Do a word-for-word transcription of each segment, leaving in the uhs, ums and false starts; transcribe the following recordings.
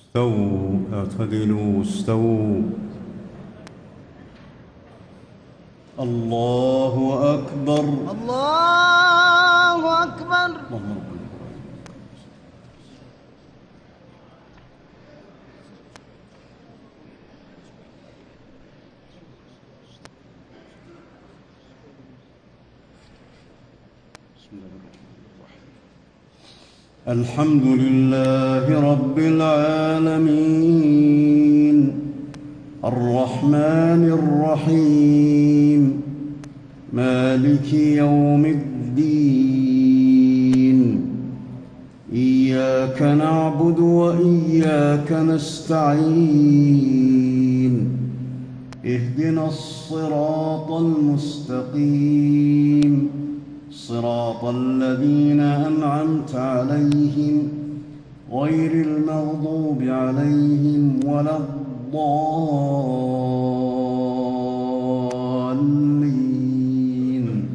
استووا اعتدلوا استووا. الله أكبر. الله أكبر. اللهم ربنا الحمد لله رب العالمين الرحمن الرحيم مالك يوم الدين إياك نعبد وإياك نستعين اهدنا الصراط المستقيم صراط الذين أنعمت عليهم غير المغضوب عليهم ولا الضالين.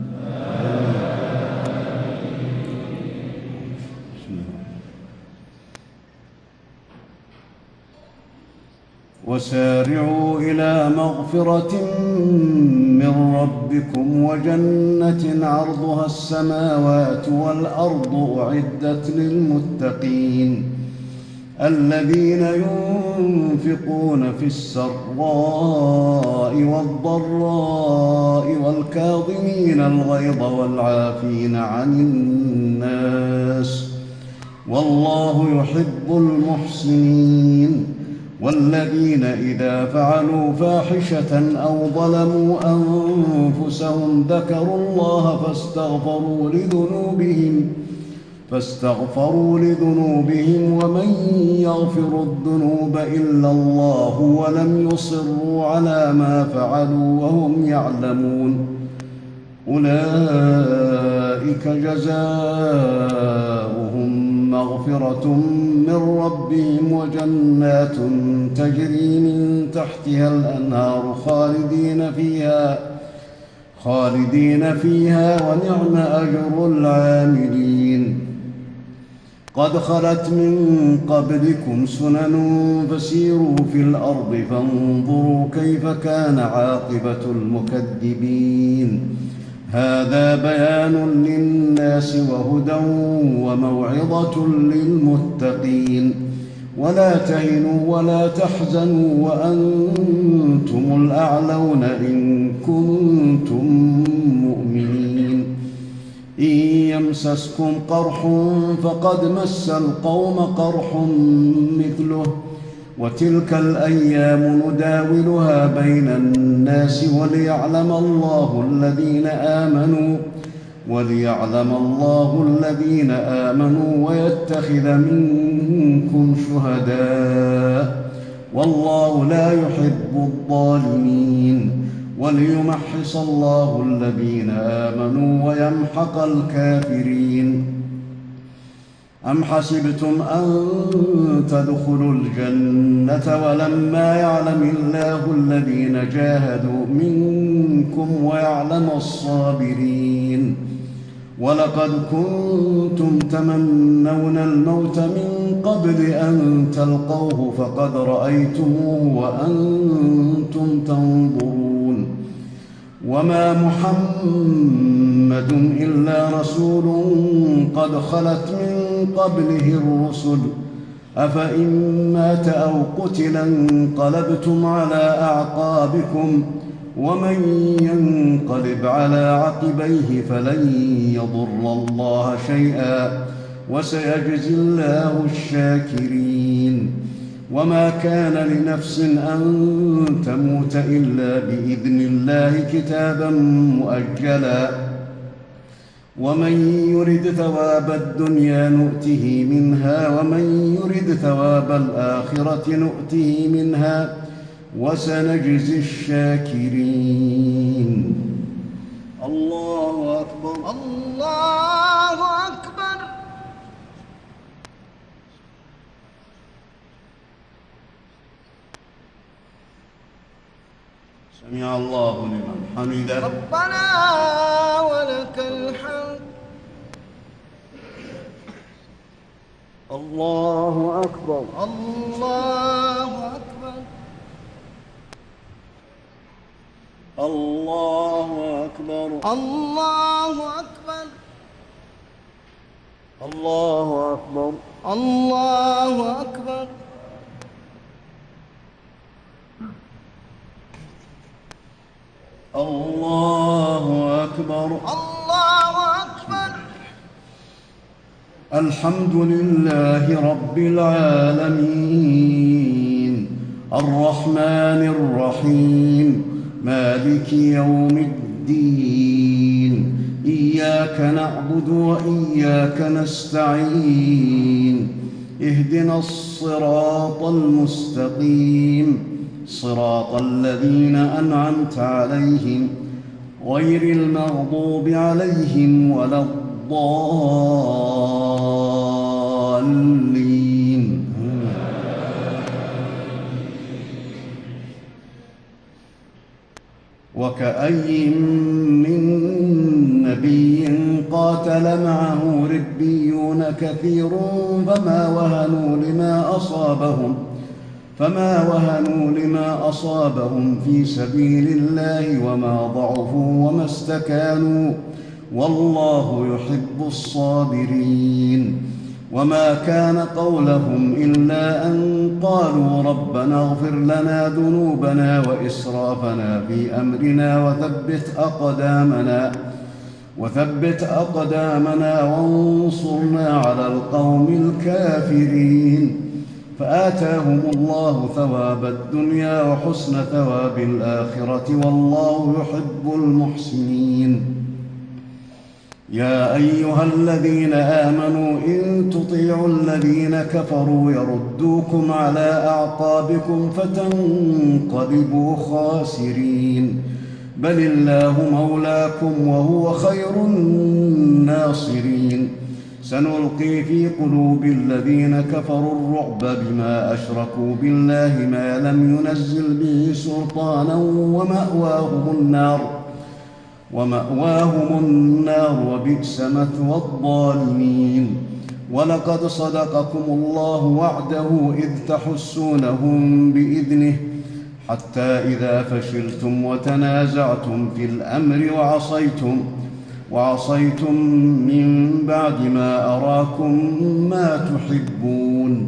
وسارعوا إلى مغفرة من ربكم وجنة عرضها السماوات والأرض أعدت للمتقين الذين ينفقون في السراء والضراء والكاظمين الغيظ والعافين عن الناس والله يحب المحسنين والذين إذا فعلوا فاحشة أو ظلموا أنفسهم ذكروا الله فاستغفروا لذنوبهم فاستغفروا لذنوبهم ومن يغفر الذنوب إلا الله ولم يصروا على ما فعلوا وهم يعلمون أولئك جزاؤهم مغفرة من ربهم وجنات تجري من تحتها الأنهار خالدين فيها خالدين فيها ونعم أجر العاملين. قد خلت من قبلكم سنن فسيروا في الأرض فانظروا كيف كان عاقبة المكذبين. هذا بيان للناس وهدى وموعظة للمتقين. ولا تهنوا ولا تحزنوا وأنتم الأعلون إن كنتم مؤمنين. إن يمسسكم قرح فقد مس القوم قرح مثله وتلك الأيام نداولها بين الناس وليعلم الله الذين آمنوا وليعلم الله الذين آمنوا ويتخذ منكم شهداء والله لا يحب الظالمين وليمحص الله الذين آمنوا ويمحق الكافرين. أم حسبتم أن تدخلوا الجنة ولما يعلم الله الذين جاهدوا منكم ويعلم الصابرين. ولقد كنتم تمنون الموت من قبل أن تلقوه فقد رأيتموه وأنتم تنظرون. وما محمد إلا رسول قد خلت من قبله الرسل أفإن مات أو قتل انقلبتم على أعقابكم ومن ينقلب على عقبيه فلن يضر الله شيئا وسيجزي الله الشاكرين. وما كان لنفس أن تموت إلا بإذن الله كتابا مؤجلا ومن يرد ثواب الدنيا نؤته منها ومن يرد ثواب الآخرة نؤته منها وسنجزي الشاكرين. الله أكبر. الله أكبر. سمع الله لمن حمده. ربنا ولك الحمد. الله أكبر. الله أكبر. الله أكبر. الله أكبر. الله أكبر. الله أكبر. الله أكبر. الله أكبر. الحمد لله رب العالمين الرحمن الرحيم مالك يوم الدين إياك نعبد وإياك نستعين اهدنا الصراط المستقيم صراط الذين أنعمت عليهم غير المغضوب عليهم ولا الضالين. وكأي من نبي قاتل معه ربيون كثير فما وهنوا لما أصابهم فما وهنوا لما أصابهم في سبيل الله وما ضعفوا وما استكانوا والله يحب الصابرين. وما كان قولهم إلا أن قالوا ربنا اغفر لنا ذنوبنا وإسرافنا في أمرنا وثبت أقدامنا وثبت أقدامنا وانصرنا على القوم الكافرين. فآتاهم الله ثواب الدنيا وحسن ثواب الآخرة والله يحب المحسنين. يا أيها الذين آمنوا إن تطيعوا الذين كفروا يردوكم على أعقابكم فتنقلبوا خاسرين بل الله مولاكم وهو خير الناصرين. سنلقي في قلوب الذين كفروا الرعب بما أشركوا بالله ما لم ينزل به سلطانا ومأواهم النار ومأواهم النار وبئس مثوى الظالمين. ولقد صدقكم الله وعده إذ تحسونهم بإذنه حتى إذا فشلتم وتنازعتم في الأمر وعصيتم وعصيتم من بعد ما أراكم ما تحبون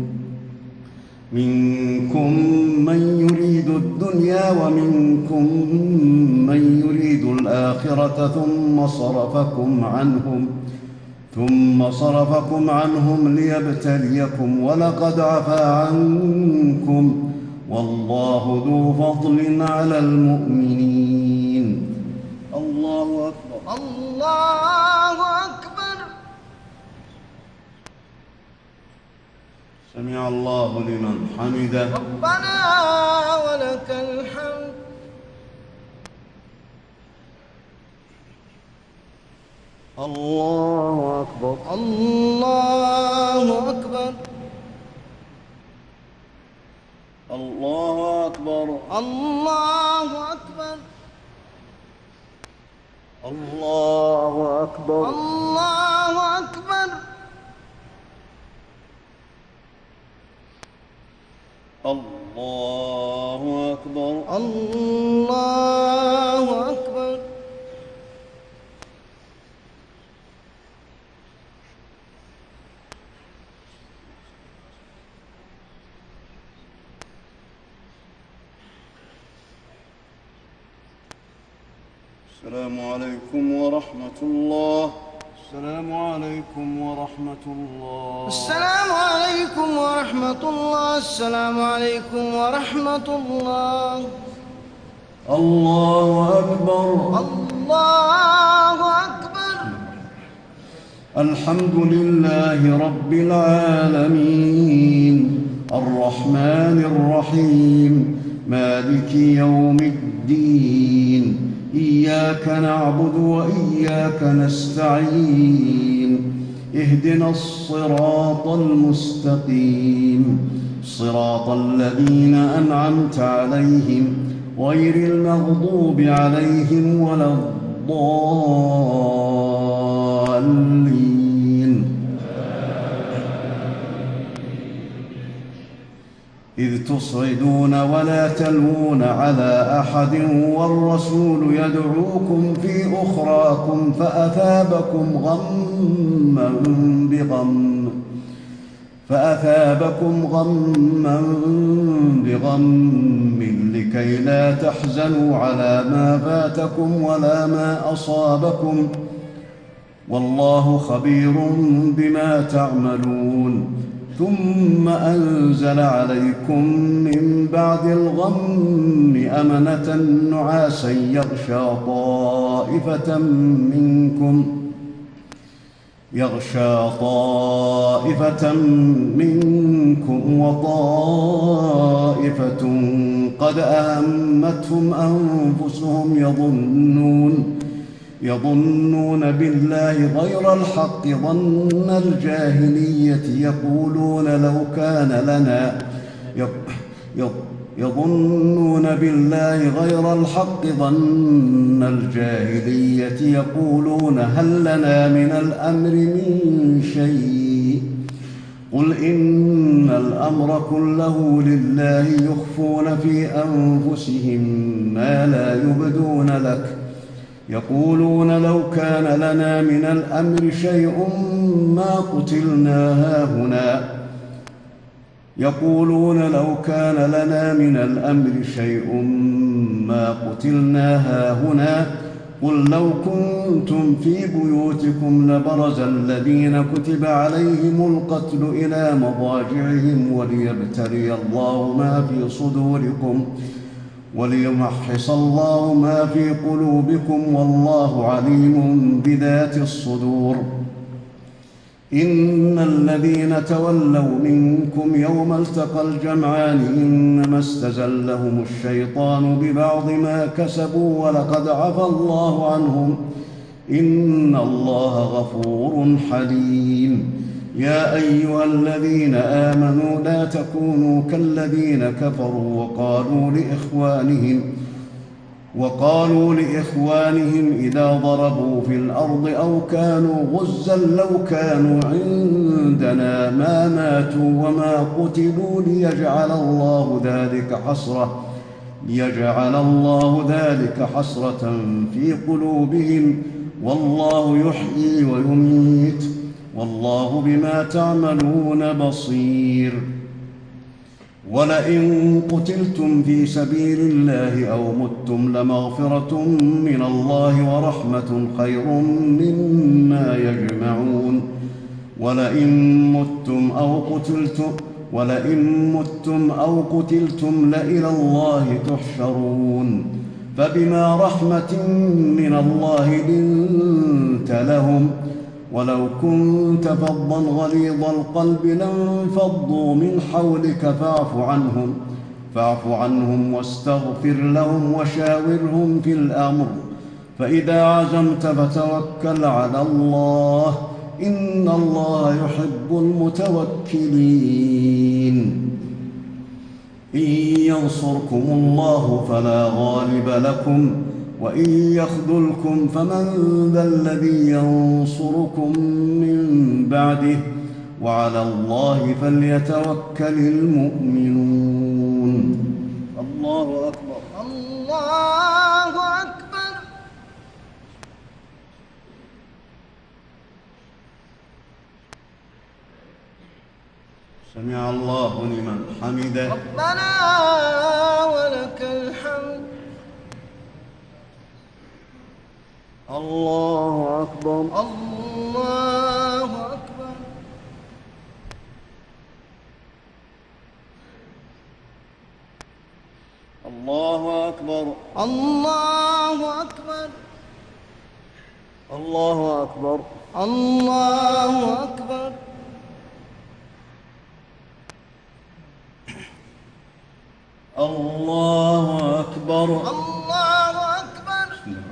منكم من يريد الدنيا ومنكم من يريد الآخرة ثم صرفكم عنهم ثم صرفكم عنهم ليبتليكم ولقد عفا عنكم والله ذو فضل على المؤمنين. الله أكبر. الله أكبر. سمع الله لمن حمده. ربنا ولك الحمد. الله أكبر. الله أكبر. الله أكبر. الله أكبر. الله أكبر. الله أكبر. الله أكبر. الله أكبر. السلام عليكم ورحمة الله. السلام عليكم ورحمة الله. السلام عليكم ورحمة الله. السلام عليكم ورحمة الله. الله أكبر. الله أكبر. الحمد لله رب العالمين الرحمن الرحيم مالك يوم الدين إياك نعبد وإياك نستعين اهدنا الصراط المستقيم صراط الذين أنعمت عليهم غير المغضوب عليهم ولا الضالين. إذ تصعدون ولا تلوون على أحد والرسول يدعوكم في أخراكم فأثابكم غما بغم فأثابكم غما بغم لكي لا تحزنوا على ما فاتكم ولا ما أصابكم والله خبير بما تعملون ثم أنزل عليكم من بعد الغم أمنة نعاسا يغشى طائفة منكم يغشى طائفة منكم وطائفة قد أهمتهم أنفسهم يظنون يظنون بالله غير الحق ظن الجاهلية يقولون لو كان لنا يظنون بالله غير الحق ظن الجاهلية يقولون هل لنا من الأمر من شيء قل إن الأمر كله لله يخفون في أنفسهم ما لا يبدون لك يقولون لو كان لنا من الأمر شيء ما قتلنا هاهنا يقولون لو كان لنا من الأمر شيء ما قتلنا هاهنا قل لو كنتم في بيوتكم لبرز الذين كتب عليهم القتل إلى مضاجعهم وليبتلي الله ما في صدوركم وليمحص الله ما في قلوبكم والله عليم بذات الصدور إن الذين تولوا منكم يوم التقى الجمعان إنما استزلهم الشيطان ببعض ما كسبوا ولقد عفى الله عنهم إن الله غفور حليم يا أيها الذين آمنوا لا تكونوا كالذين كفروا وقالوا لإخوانهم وقالوا لإخوانهم إذا ضربوا في الأرض أو كانوا غزا لو كانوا عندنا ما ماتوا وما قتلوا ليجعل الله ذلك حسرة ليجعل الله ذلك حسرة في قلوبهم والله يحيي ويميت والله بما تعملون بصير ولئن قتلتم في سبيل الله أو متم لمغفرة من الله ورحمة خير مما يجمعون ولئن متم أو قتلتم ولئن متم أو قتلتم لإلى الله تحشرون فبما رحمة من الله لنت لهم ولو كنت فظا غليظ القلب لانفضوا من حولك فاعف عنهم فاعف عنهم واستغفر لهم وشاورهم في الأمر فإذا عزمت فتوكل على الله إن الله يحب المتوكلين إن ينصركم الله فلا غالب لكم وإن يخذلكم فمن ذا الذي ينصركم من بعده وعلى الله فليتوكل المؤمنون الله أكبر الله أكبر سمع الله لمن حمده ربنا ولك الحمد الله أكبر الله أكبر الله أكبر الله أكبر الله أكبر الله أكبر الله أكبر الله أكبر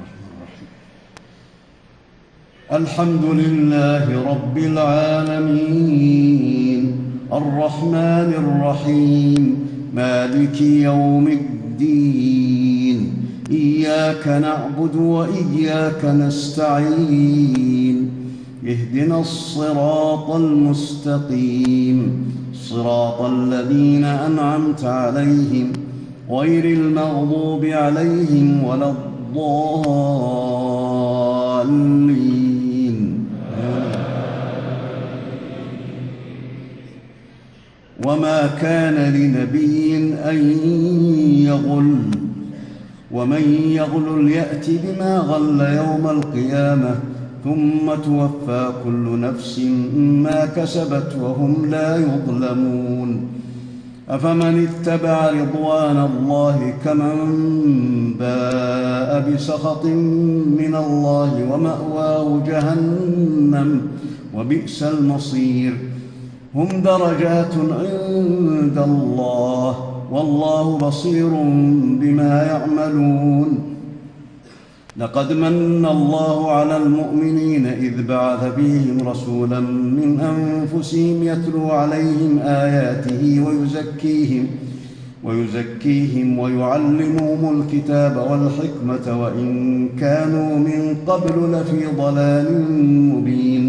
الحمد لله رب العالمين الرحمن الرحيم مالك يوم الدين إياك نعبد وإياك نستعين اهدنا الصراط المستقيم صراط الذين أنعمت عليهم غير المغضوب عليهم ولا الضالين. وما كان لنبي أن يغل ومن يغل يأت بما غل يوم القيامة ثم توفى كل نفس ما كسبت وهم لا يظلمون. أفمن اتبع رضوان الله كمن باء بسخط من الله ومأواه جهنم وبئس المصير. هم درجات عند الله والله بصير بما يعملون. لقد من الله على المؤمنين إذ بعث فيهم رسولا من أنفسهم يتلو عليهم آياته ويزكيهم ويزكيهم ويعلمهم الكتاب والحكمة وإن كانوا من قبل لفي ضلال مبين.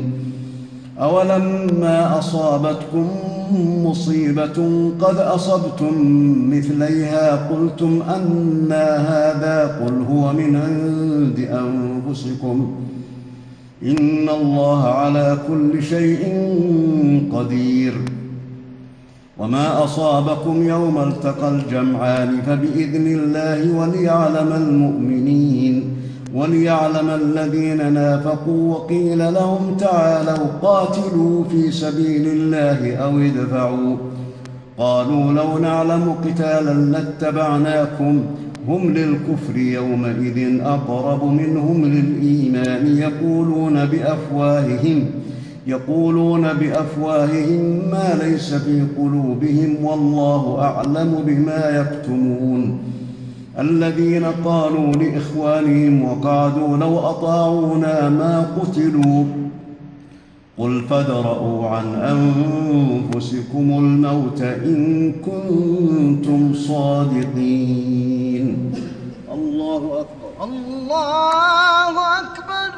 أولما أصابتكم مصيبة قد أصبتم مثليها قلتم أنى هذا قل هو من عند أنفسكم إن الله على كل شيء قدير. وما أصابكم يوم التقى الجمعان فبإذن الله وليعلم المؤمنين وليعلم الذين نافقوا. وقيل لهم تعالوا قاتلوا في سبيل الله أو ادفعوا قالوا لو نعلم قتالا لاتبعناكم هم للكفر يومئذ أقرب منهم للإيمان يقولون بأفواههم يقولون بأفواههم ما ليس في قلوبهم والله أعلم بما يكتمون. الذين قالوا لإخوانهم وقعدوا لو أطاعونا ما قتلوا قل فادرءوا عن أنفسكم الموت إن كنتم صادقين. الله أكبر. الله أكبر.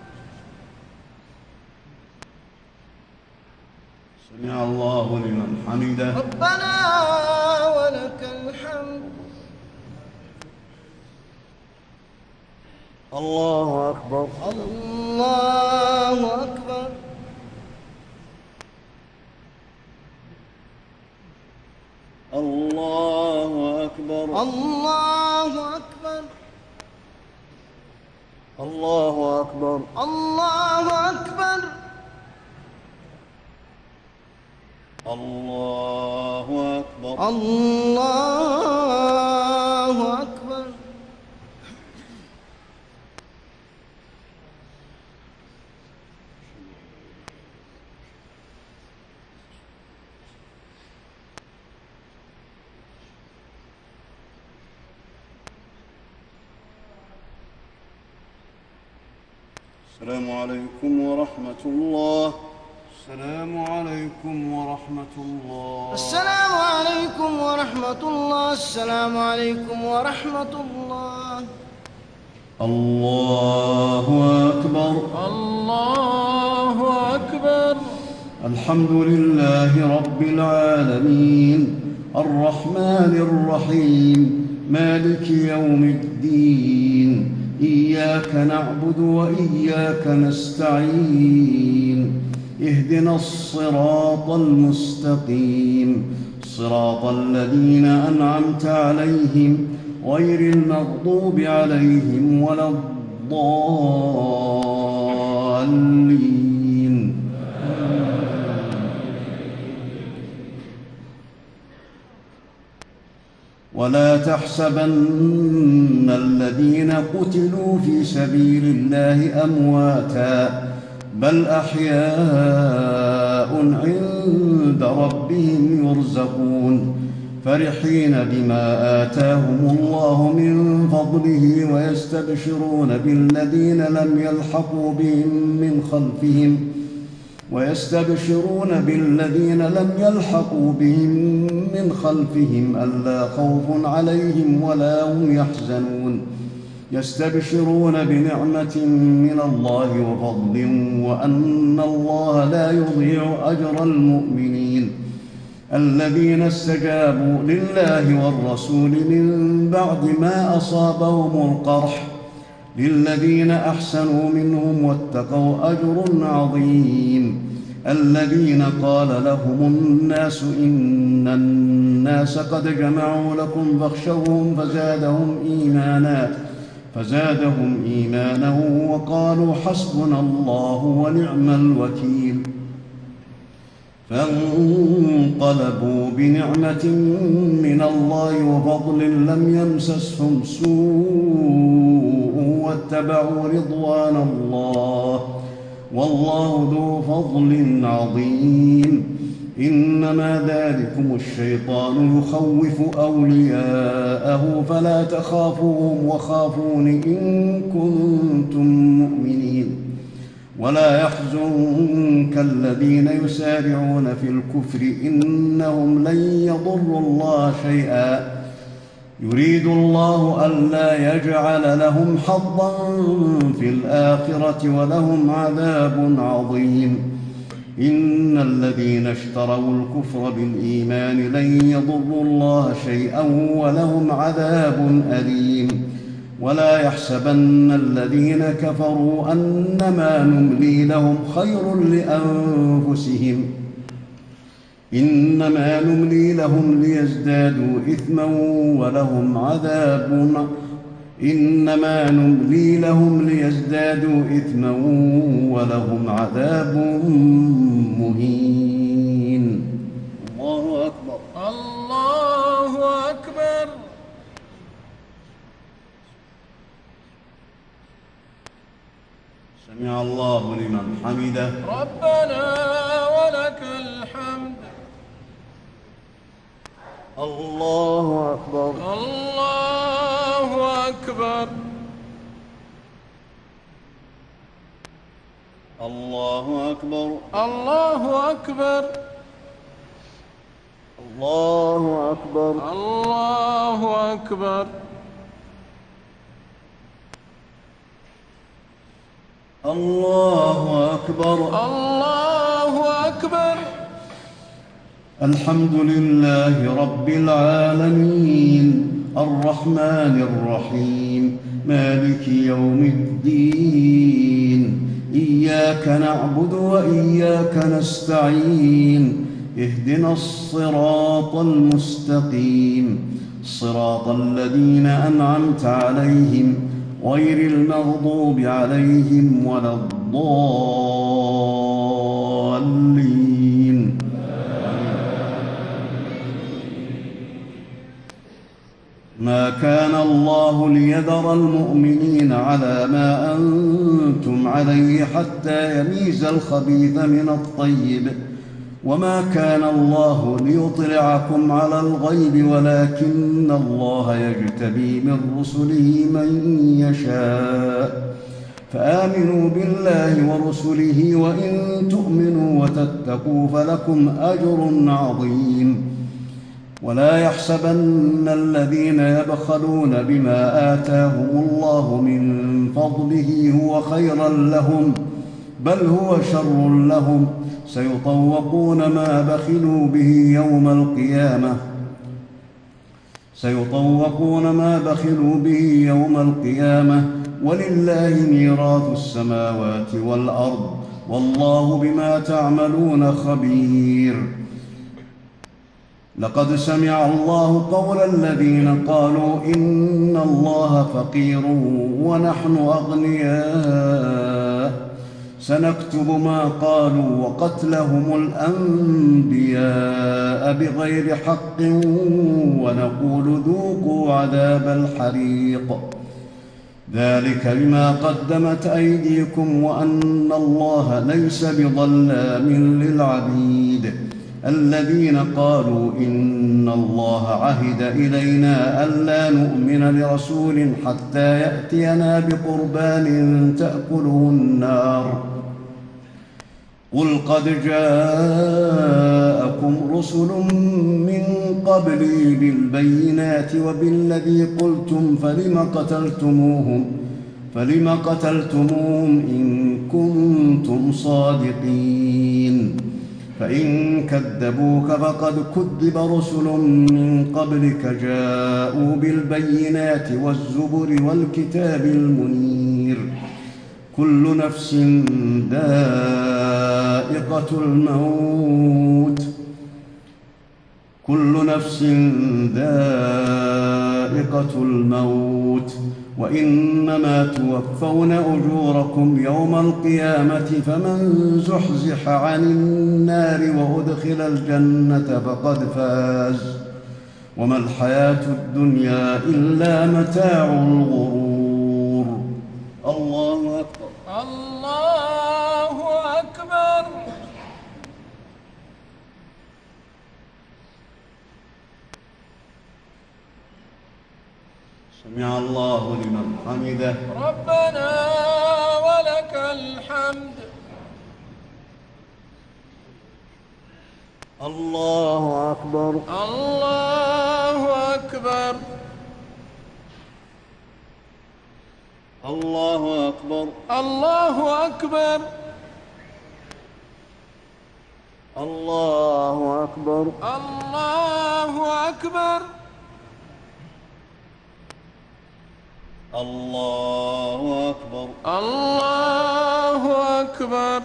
سمع الله لمن حمده. ربنا ولك الحمد. الله أكبر. الله أكبر. الله أكبر. الله أكبر. الله أكبر. الله أكبر. الله أكبر. الله أكبر. السلام عليكم ورحمة الله. السلام عليكم ورحمة الله. السلام عليكم ورحمة الله. السلام عليكم ورحمة الله. الله أكبر. الله أكبر. الحمد لله رب العالمين الرحمن الرحيم مالك يوم الدين إياك نعبد وإياك نستعين اهدنا الصراط المستقيم صراط الذين أنعمت عليهم غير المغضوب عليهم ولا الضالين. ولا تحسبن الذين قتلوا في سبيل الله أمواتا بل أحياء عند ربهم يرزقون فرحين بما آتاهم الله من فضله ويستبشرون بالذين لم يلحقوا بهم من خلفهم ويستبشرون بالذين لم يلحقوا بهم من خلفهم ألا خوف عليهم ولا هم يحزنون يستبشرون بنعمة من الله وفضل وأن الله لا يضيع أجر المؤمنين الذين استجابوا لله والرسول من بعد ما أصابهم القرح للذين أحسنوا منهم واتقوا أجر عظيم الذين قال لهم الناس إن الناس قد جمعوا لكم فاخشوهم فزادهم إيمانا فزادهم إيمانا وقالوا حسبنا الله ونعم الوكيل فانقلبوا بنعمة من الله وفضل لم يمسسهم سوء واتبعوا رضوان الله والله ذو فضل عظيم إنما ذلكم الشيطان يخوف أولياءه فلا تخافوهم وخافون إن كنتم مؤمنين ولا يحزنك الذين يسارعون في الكفر إنهم لن يضروا الله شيئا يريد الله ألا يجعل لهم حظا في الآخرة ولهم عذاب عظيم إن الذين اشتروا الكفر بالإيمان لن يضروا الله شيئا ولهم عذاب أليم ولا يحسبن الذين كفروا أنما نملي لهم خير لأنفسهم إنما نملي لهم ليزدادوا إثما ولهم عذاب إنما نملي لهم ليزدادوا إثما ولهم عذاب مهين الله أكبر الله أكبر. سمع الله لمن حمده ربنا ولك الحمد. الله أكبر الله أكبر. الله أكبر الله أكبر. الله أكبر الله أكبر. الله أكبر الله أكبر. الحمد لله رب العالمين الرحمن الرحيم مالك يوم الدين إياك نعبد وإياك نستعين اهدنا الصراط المستقيم صراط الذين أنعمت عليهم غير المغضوب عليهم ولا الضالين. ما كان الله ليذر المؤمنين على ما أنتم عليه حتى يميز الخبيث من الطيب وما كان الله ليطلعكم على الغيب ولكن الله يجتبي من رسله من يشاء فآمنوا بالله ورسله وإن تؤمنوا وتتقوا فلكم أجر عظيم ولا يحسبن الذين يبخلون بما آتاهم الله من فضله هو خيرا لهم بل هو شر لهم سيطوقون ما بخلوا به يوم القيامة سيطوقون ما بخلوا به يوم القيامة ولله ميراث السماوات والأرض والله بما تعملون خبير. لقد سمع الله قول الذين قالوا إن الله فقير ونحن أغنياء سنكتب ما قالوا وقتلهم الأنبياء بغير حق ونقول ذوقوا عذاب الحريق ذلك بما قدمت أيديكم وأن الله ليس بظلام للعبيد. الذين قالوا إن الله عهد إلينا ألا نؤمن لرسول حتى يأتينا بقربان تأكله النار قل قد جاءكم رسل من قبلي بالبينات وبالذي قلتم فلم قتلتموهم فلم قتلتموهم إن كنتم صادقين فإن كذبوك فقد كذب رسل من قبلك جاءوا بالبينات والزبر والكتاب المنير كل نفس ذائقة الموت كل نفس ذائقة الموت وإنما توفون أجوركم يوم القيامة فمن زحزح عن النار وأدخل الجنة فقد فاز وما الحياة الدنيا إلا متاع الغرور. الله أكبر. الله أكبر. سمع الله لمن حمده. ربنا ولك الحمد. الله أكبر. الله أكبر. الله أكبر. الله أكبر. الله أكبر. الله أكبر. الله أكبر. الله أكبر.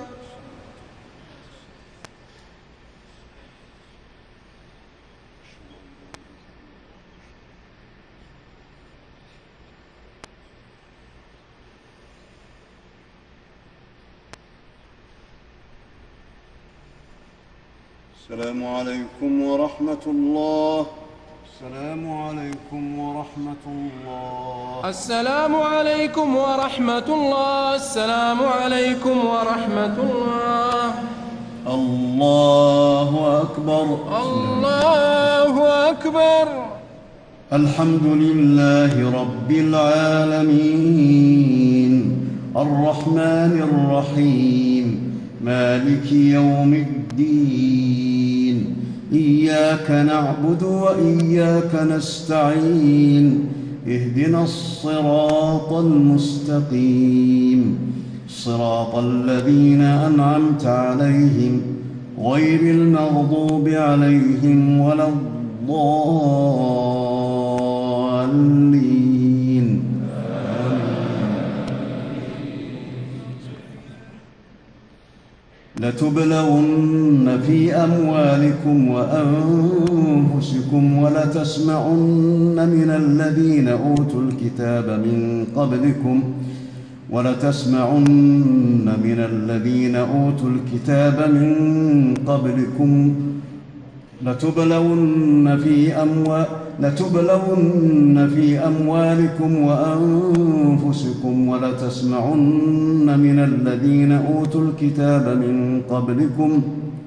السلام عليكم ورحمة الله. السلام عليكم ورحمة الله. السلام عليكم ورحمة الله. السلام عليكم ورحمة الله. الله أكبر. الله أكبر. الحمد لله رب العالمين الرحمن الرحيم مالك يوم الدين إياك نعبد وإياك نستعين اهدنا الصراط المستقيم صراط الذين أنعمت عليهم غير المغضوب عليهم ولا الضالين. لتبلون في أموالكم وأنفسكم ولتسمعن من الذين أوتوا الكتاب من قبلكم ولتسمعن من الذين أوتوا الكتاب من قبلكم لتبلون في أموال لتبلون في أموالكم وأنفسكم ولتسمعن من الذين أوتوا الكتاب من قبلكم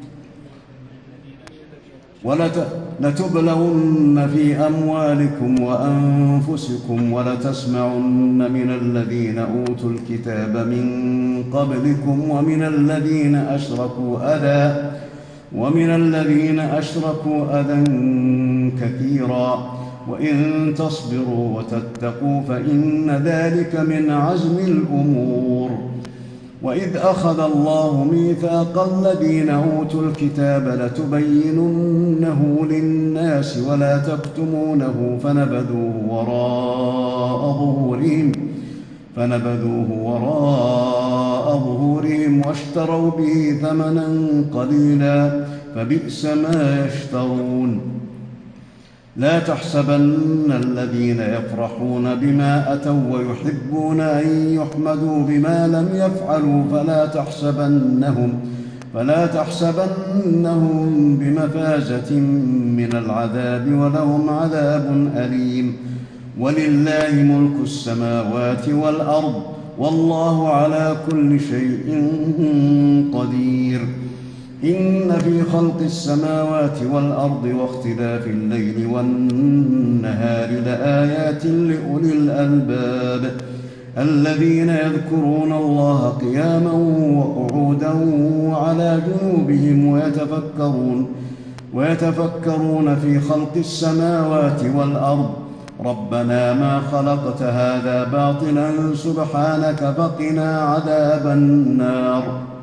ولت... لتبلون في أموالكم وأنفسكم ولتسمعن من الذين أوتوا الكتاب من قبلكم ومن الذين أشركوا أذى ومن الذين أشركوا أذى كثيرا وإن تصبروا وتتقوا فإن ذلك من عزم الأمور. وإذ أخذ الله ميثاق الذين أوتوا الكتاب لتبيننه للناس ولا تكتمونه فنبذوه وراء ظهورهم فنبذوه وراء ظهورهم واشتروا به ثمنا قليلا فبئس ما يشترون. لا تحسبن الذين يفرحون بما أتوا ويحبون أن يحمدوا بما لم يفعلوا فلا تحسبنهم فلا تحسبنهم بمفازة من العذاب ولهم عذاب أليم. ولله ملك السماوات والأرض والله على كل شيء قدير. إن في خلق السماوات والأرض واختلاف الليل والنهار لآيات لأولي الألباب الذين يذكرون الله قياما وقعودا وعلى جنوبهم ويتفكرون ويتفكرون في خلق السماوات والأرض ربنا ما خلقت هذا باطلا سبحانك فقنا عذاب النار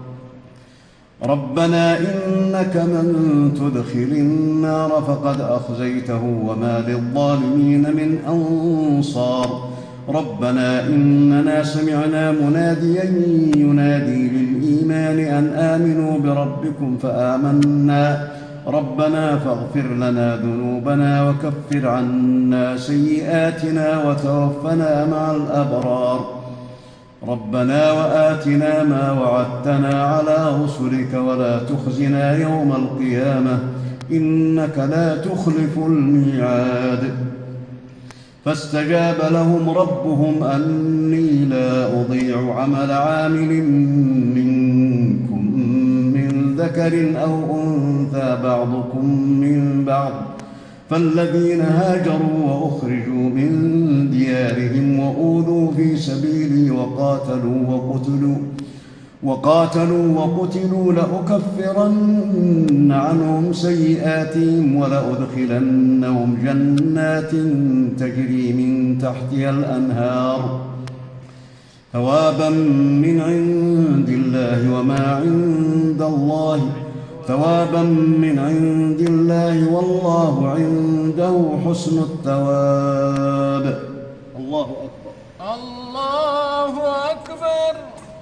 ربنا إنك من تدخل النار فقد أخزيته وما للظالمين من أنصار ربنا إننا سمعنا مناديا ينادي للإيمان أن آمنوا بربكم فآمنا ربنا فاغفر لنا ذنوبنا وكفر عنا سيئاتنا وتوفنا مع الأبرار ربنا وآتنا ما وعدتنا على رسلك ولا تخزنا يوم القيامة إنك لا تخلف الميعاد فاستجاب لهم ربهم أني لا أضيع عمل عامل منكم من ذكر أو أنثى بعضكم من بعض فالذين هاجروا وأخرجوا من ديارهم وأوذوا في سبيلي وقاتلوا وقتلوا وقاتلوا وقتلوا لأكفرن عنهم سيئاتهم ولأدخلنهم جنات تجري من تحتها الأنهار ثوابا من عند الله وما عند الله ثوابا من عند الله والله عنده حسن الثواب الله أكبر الله أكبر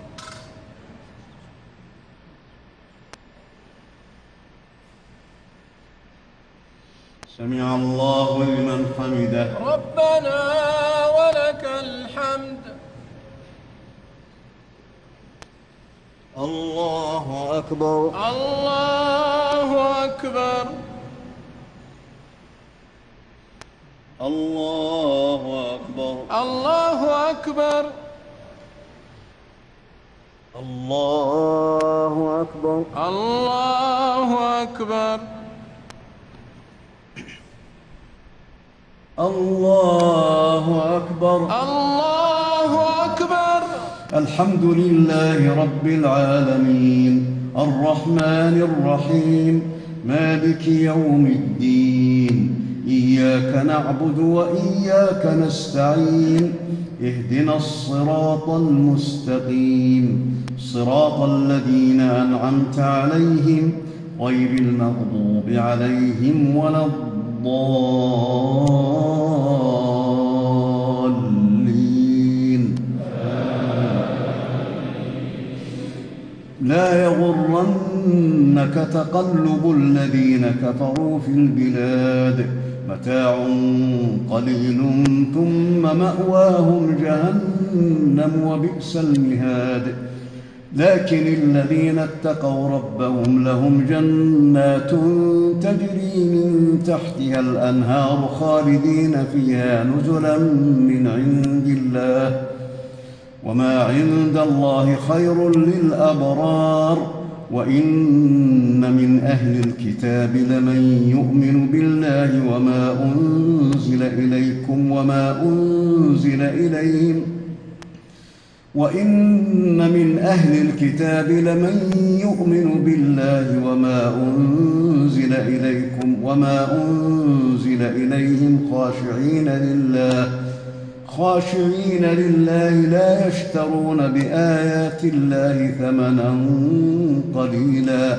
سمع الله لمن حمده ربنا ولك الحمد الله أكبر الله أكبر الله أكبر الله أكبر الله أكبر الله أكبر الله أكبر الله أكبر الحمد لله رب العالمين الرحمن الرحيم مالك يوم الدين إياك نعبد وإياك نستعين اهدنا الصراط المستقيم صراط الذين أنعمت عليهم غير المغضوب عليهم ولا الضالين لا يغرنك تقلب الذين كفروا في البلاد متاع قليل ثم مأواهم جهنم وبئس المهاد لكن الذين اتقوا ربهم لهم جنات تجري من تحتها الأنهار خالدين فيها نزلا من عند الله وما عند الله خير للأبرار وإن من أهل الكتاب لمن يؤمن بالله وما أنزل إليكم وما أنزل إليهم وإن من أهل الكتاب لمن يؤمن بالله وما أنزل إليكم وما أنزل إليهم خاشعين لله خاشعين لله لا يشترون بآيات الله ثمنا قليلا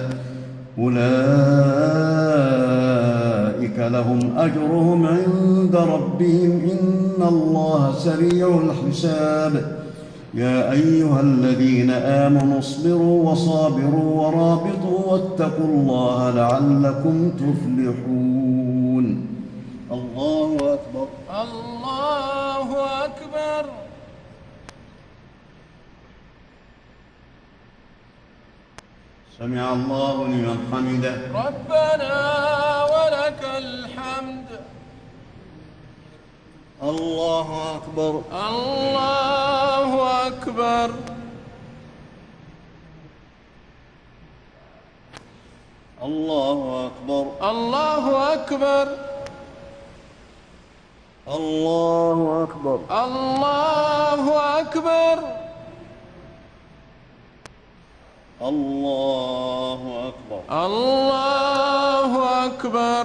أولئك لهم أجرهم عند ربهم إن الله سريع الحساب يا أيها الذين آمنوا اصبروا وصابروا ورابطوا واتقوا الله لعلكم تفلحون الله أكبر الله أكبر سمع الله لمن حمده ربنا ولك الحمد الله أكبر الله أكبر الله أكبر الله أكبر الله أكبر الله أكبر الله أكبر. الله أكبر.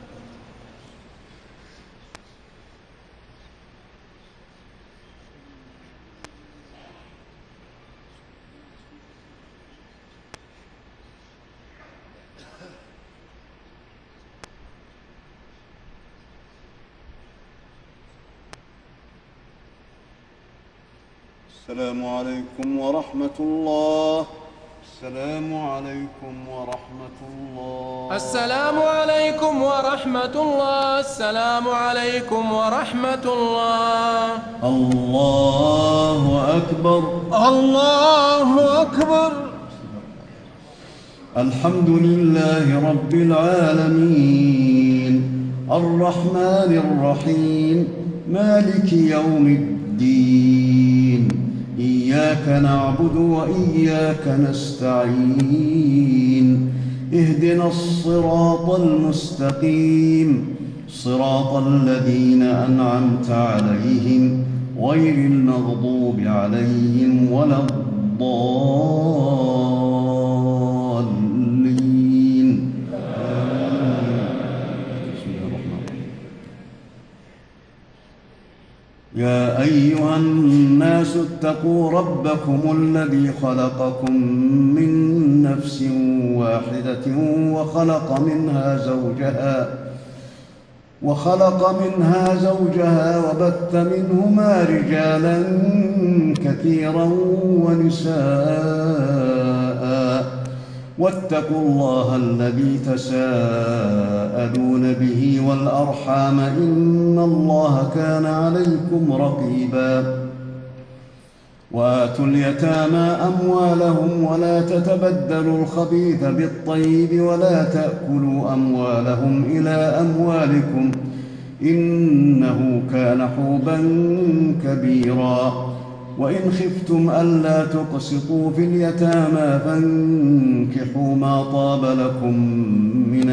السلام عليكم ورحمة الله. السلام عليكم ورحمة الله. السلام عليكم ورحمة الله. السلام عليكم ورحمة الله. الله أكبر. الله أكبر. الحمد لله رب العالمين الرحمن الرحيم مالك يوم الدين إياك نعبد وإياك نستعين اهدنا الصراط المستقيم صراط الذين أنعمت عليهم غير المغضوب عليهم ولا الضالين. يا أيها الناس اتقوا ربكم الذي خلقكم من نفس واحدة وخلق منها زوجها وخلق منها زوجها وبث منهما رجالا كثيرا ونساء واتقوا الله الذي تساءلون به والأرحام إن الله كان عليكم رقيبا. وآتوا اليتامى أموالهم ولا تتبدلوا الخبيث بالطيب ولا تأكلوا أموالهم إلى أموالكم إنه كان حوبا كبيرا. وإن خفتم ألا تقسطوا في اليتامى فانكحوا ما طاب لكم من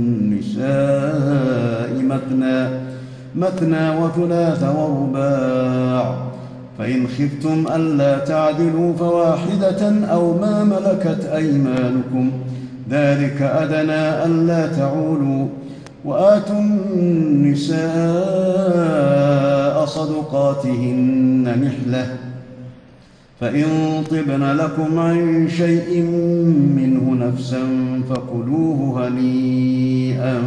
النساء مثنى مثنى وثلاث ورباع فإن خفتم ألا تعدلوا فواحدة أو ما ملكت أيمانكم ذلك أدنى ألا تعولوا. وآتوا النساء صدقاتهن نحلة فإن طبن لكم عن شيء منه نفسا فكلوه هنيئا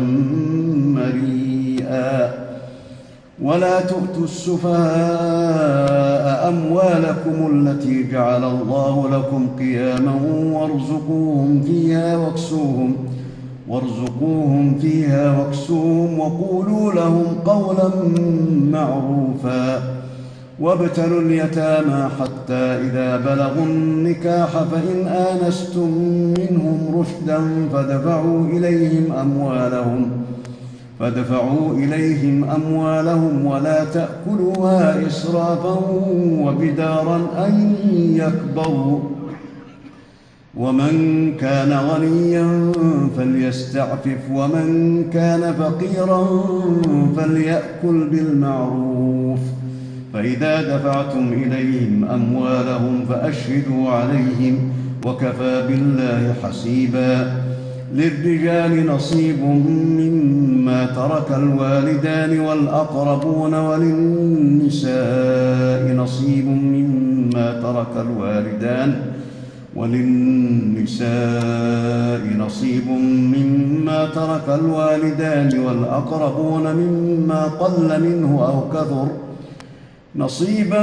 مريئا. ولا تؤتوا السفهاء أموالكم التي جعل الله لكم قياما وارزقوهم فيها واكسوهم وارزقوهم فيها واكسوهم وقولوا لهم قولا معروفا. وابتلوا اليتامى حتى إذا بلغوا النكاح فإن آنستم منهم رشدا فدفعوا إليهم أموالهم فدفعوا إليهم أموالهم ولا تأكلوها إسرافا وبدارا أن يكبروا. ومن كان غنيا فليستعفف ومن كان فقيرا فليأكل بالمعروف. فإذا دفعتم إليهم أموالهم فأشهدوا عليهم وكفى بالله حسيبا. للرجال نصيب مما ترك الوالدان والأقربون وللنساء نصيب مما ترك الوالدان وللنساء نصيب مما ترك الوالدان والأقربون مما قل منه أو كثر نصيبا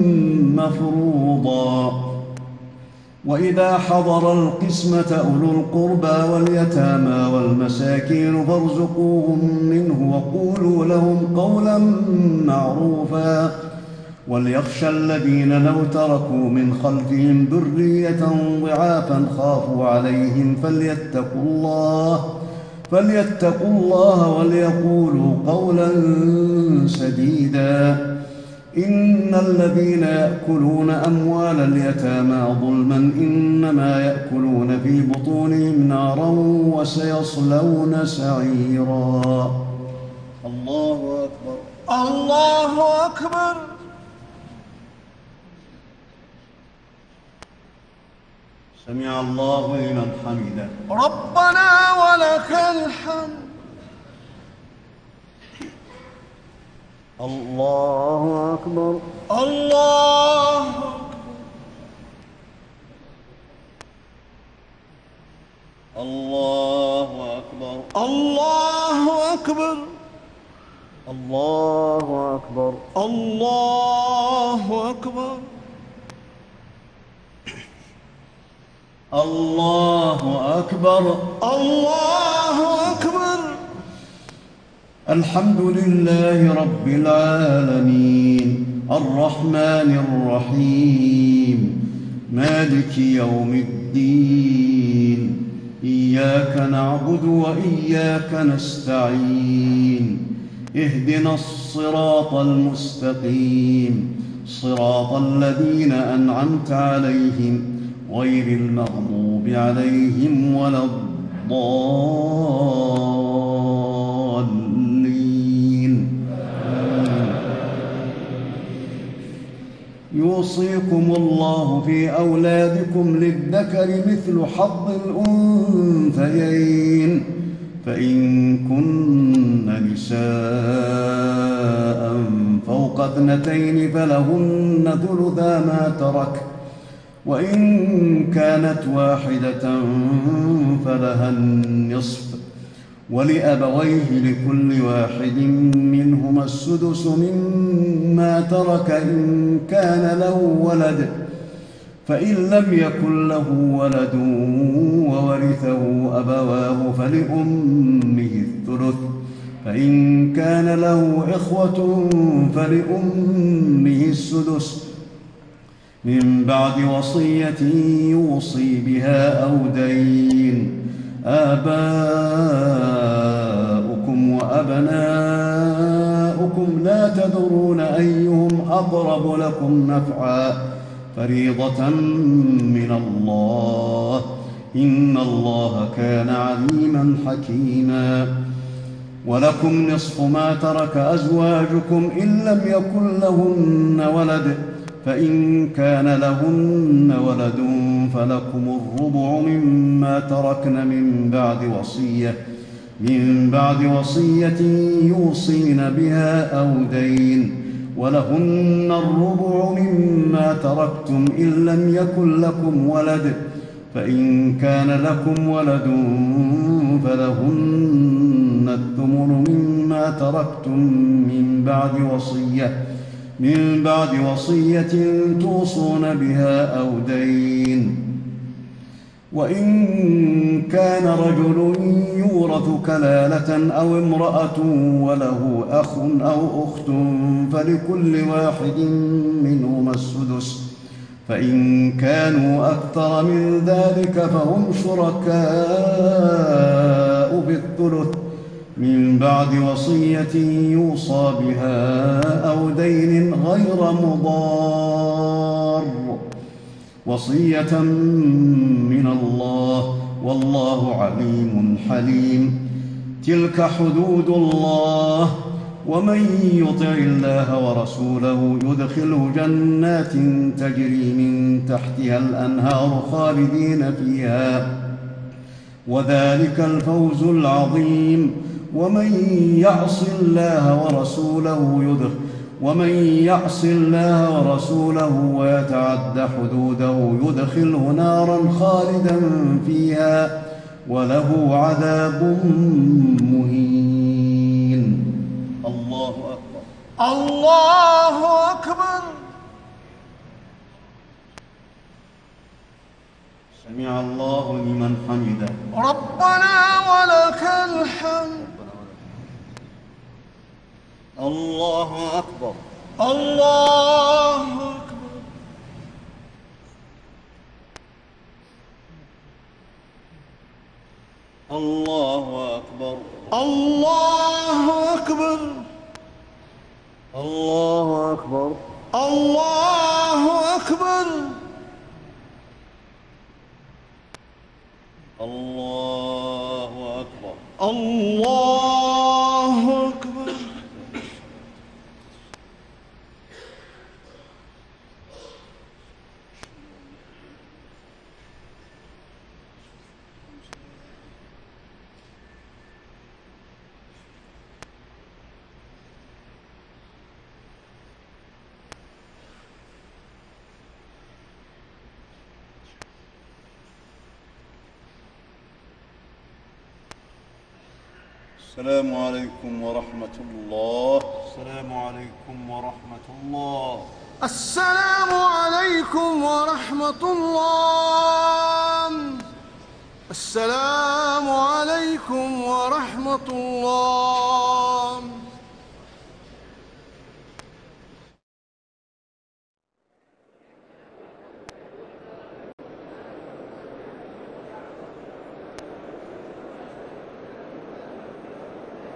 مفروضا. وإذا حضر القسمة أولو القربى واليتامى والمساكين فارزقوهم منه وقولوا لهم قولا معروفا. وليخشى الذين لو تركوا من خلفهم ذرية ضعافا خافوا عليهم فليتقوا الله فليتقوا الله وليقولوا قولا سديدا. إن الذين يأكلون أموال اليتامى ظلما إنما يأكلون في بطونهم نارا وسيصلون سعيرا. الله أكبر. الله أكبر. سمع الله لمن حمده. ربنا ولك الحمد. الله أكبر. الله الله أكبر. الله أكبر. الله أكبر. الله أكبر. الله أكبر. الله أكبر. الحمد لله رب العالمين الرحمن الرحيم مالك يوم الدين إياك نعبد وإياك نستعين اهدنا الصراط المستقيم صراط الذين أنعمت عليهم غير المغضوب عليهم ولا الضالين. يوصيكم الله في أولادكم للذكر مثل حظ الأنثيين فإن كن نساء فوق اثنتين فلهن ثلثا ما ترك وإن كانت واحدة فلها النصف ولأبويه لكل واحد منهما السدس مما ترك إن كان له ولد فإن لم يكن له ولد وورثه أبواه فلأمه الثلث فإن كان له إخوة فلأمه السدس من بعد وصية يوصي بها أو دين. آباؤكم وأبناؤكم لا تدرون أيهم أقرب لكم نفعا فريضة من الله إن الله كان عليما حكيما. ولكم نصف ما ترك أزواجكم إن لم يكن لهن ولد فإن كان لهن ولد فلكم الربع مما تركن من بعد وصية من بعد وصية يوصين بها أو دين ولهن الربع مما تركتم إن لم يكن لكم ولد فإن كان لكم ولد فلهن الثمن مما تركتم من بعد وصية من بعد وصية توصون بها أو دين. وإن كان رجل يورث كلالة أو امرأة وله أخ أو أخت فلكل واحد منهما السدس فإن كانوا أكثر من ذلك فهم شركاء بالثلث من بعد وصية يوصى بها أو دين غير مضار وصية من الله والله عليم حليم. تلك حدود الله ومن يطع الله ورسوله يدخله جنات تجري من تحتها الأنهار خالدين فيها وذلك الفوز العظيم. ومن يعص الله ورسوله يدخل ومن يعص الله ورسوله ويتعد حدوده يدخله نارا خالدا فيها وله عذاب مهين. الله أكبر. الله أكبر. سمع الله لمن حمده. ربنا ولك الحمد. الله أكبر. الله أكبر. الله أكبر. الله أكبر. الله أكبر. الله أكبر. الله أكبر. الله أكبر. السلام عليكم ورحمة الله. السلام عليكم ورحمة الله. السلام عليكم ورحمة الله. السلام عليكم ورحمة الله.